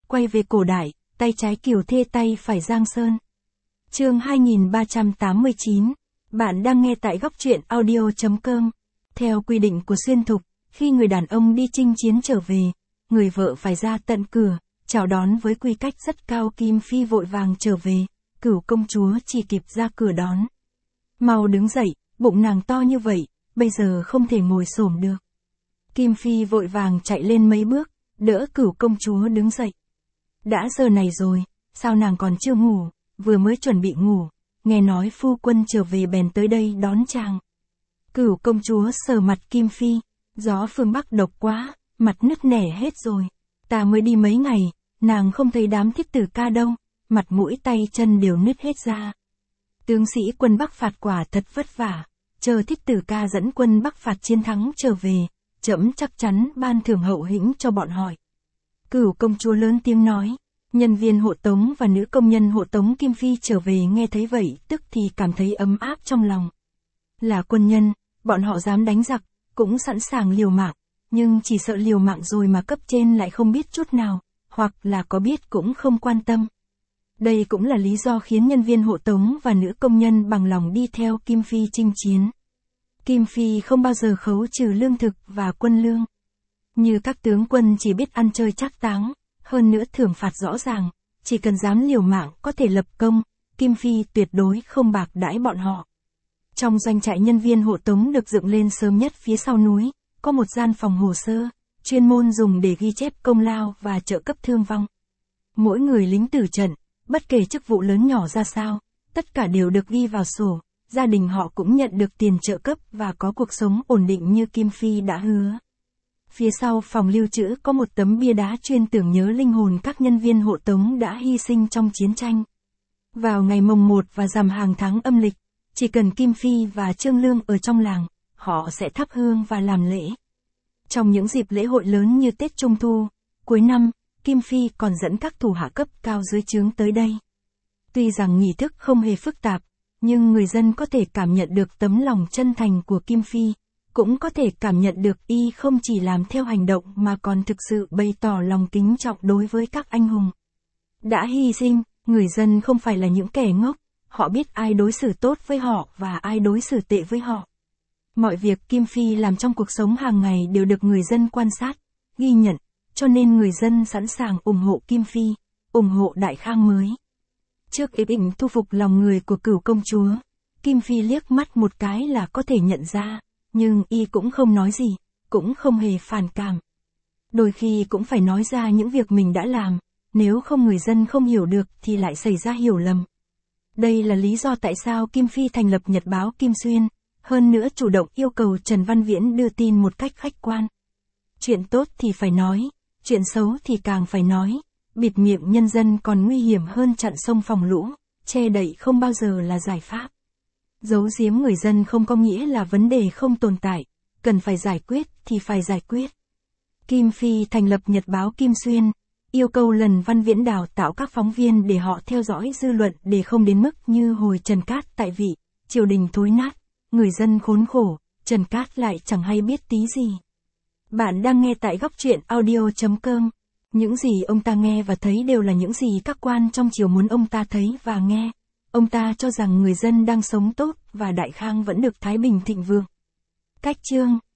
quay về cổ đại, tay trái Kiều Thê tay phải Giang Sơn. Chương 2389. Bạn đang nghe tại góc truyện audio.com. Theo quy định của xuyên thục, khi người đàn ông đi chinh chiến trở về, người vợ phải ra tận cửa, chào đón với quy cách rất cao. Kim Phi vội vàng trở về, Cửu công chúa chỉ kịp ra cửa đón. Mau đứng dậy, bụng nàng to như vậy, bây giờ không thể ngồi xổm được. Kim Phi vội vàng chạy lên mấy bước, đỡ Cửu công chúa đứng dậy. Đã giờ này rồi, sao nàng còn chưa ngủ, vừa mới chuẩn bị ngủ, nghe nói phu quân trở về bèn tới đây đón chàng. Cửu công chúa sờ mặt Kim Phi, gió phương Bắc độc quá, mặt nứt nẻ hết rồi. Ta mới đi mấy ngày, nàng không thấy đám thiết tử ca đâu, mặt mũi tay chân đều nứt hết ra. Tướng sĩ quân Bắc phạt quả thật vất vả, chờ thiết tử ca dẫn quân Bắc phạt chiến thắng trở về, trẫm chắc chắn ban thưởng hậu hĩnh cho bọn họ. Cửu công chúa lớn tiếng nói. Nhân viên hộ tống và nữ công nhân hộ tống Kim Phi trở về nghe thấy vậy tức thì cảm thấy ấm áp trong lòng. Là quân nhân, bọn họ dám đánh giặc, cũng sẵn sàng liều mạng, nhưng chỉ sợ liều mạng rồi mà cấp trên lại không biết chút nào, hoặc là có biết cũng không quan tâm. Đây cũng là lý do khiến nhân viên hộ tống và nữ công nhân bằng lòng đi theo Kim Phi chinh chiến. Kim Phi không bao giờ khấu trừ lương thực và quân lương. Như các tướng quân chỉ biết ăn chơi trác táng, hơn nữa thưởng phạt rõ ràng, chỉ cần dám liều mạng có thể lập công, Kim Phi tuyệt đối không bạc đãi bọn họ. Trong doanh trại nhân viên hộ tống được dựng lên sớm nhất phía sau núi, có một gian phòng hồ sơ, chuyên môn dùng để ghi chép công lao và trợ cấp thương vong. Mỗi người lính tử trận, bất kể chức vụ lớn nhỏ ra sao, tất cả đều được ghi vào sổ, gia đình họ cũng nhận được tiền trợ cấp và có cuộc sống ổn định như Kim Phi đã hứa. Phía sau phòng lưu trữ có một tấm bia đá chuyên tưởng nhớ linh hồn các nhân viên hộ tống đã hy sinh trong chiến tranh. Vào ngày mồng 1 và rằm hàng tháng âm lịch, chỉ cần Kim Phi và Trương Lương ở trong làng, họ sẽ thắp hương và làm lễ. Trong những dịp lễ hội lớn như Tết Trung Thu, cuối năm, Kim Phi còn dẫn các thủ hạ cấp cao dưới trướng tới đây. Tuy rằng nghi thức không hề phức tạp, nhưng người dân có thể cảm nhận được tấm lòng chân thành của Kim Phi. Cũng có thể cảm nhận được y không chỉ làm theo hành động mà còn thực sự bày tỏ lòng kính trọng đối với các anh hùng đã hy sinh. Người dân không phải là những kẻ ngốc, họ biết ai đối xử tốt với họ và ai đối xử tệ với họ. Mọi việc Kim Phi làm trong cuộc sống hàng ngày đều được người dân quan sát, ghi nhận, cho nên người dân sẵn sàng ủng hộ Kim Phi, ủng hộ Đại Khang mới. Trước ý định thu phục lòng người của Cửu công chúa, Kim Phi liếc mắt một cái là có thể nhận ra. Nhưng y cũng không nói gì, cũng không hề phản cảm. Đôi khi cũng phải nói ra những việc mình đã làm, nếu không người dân không hiểu được thì lại xảy ra hiểu lầm. Đây là lý do tại sao Kim Phi thành lập nhật báo Kim Xuyên, hơn nữa chủ động yêu cầu Trần Văn Viễn đưa tin một cách khách quan. Chuyện tốt thì phải nói, chuyện xấu thì càng phải nói, bịt miệng nhân dân còn nguy hiểm hơn chặn sông phòng lũ, che đậy không bao giờ là giải pháp. Giấu giếm người dân không có nghĩa là vấn đề không tồn tại, cần phải giải quyết thì phải giải quyết. Kim Phi thành lập nhật báo Kim Xuyên, yêu cầu Trần Văn Viễn đào tạo các phóng viên để họ theo dõi dư luận để không đến mức như hồi Trần Cát tại vị, triều đình thối nát, người dân khốn khổ, Trần Cát lại chẳng hay biết tí gì. Bạn đang nghe tại góc truyện audio.com. Những gì ông ta nghe và thấy đều là những gì các quan trong triều muốn ông ta thấy và nghe. Ông ta cho rằng người dân đang sống tốt và Đại Khang vẫn được thái bình thịnh vượng. Cách chương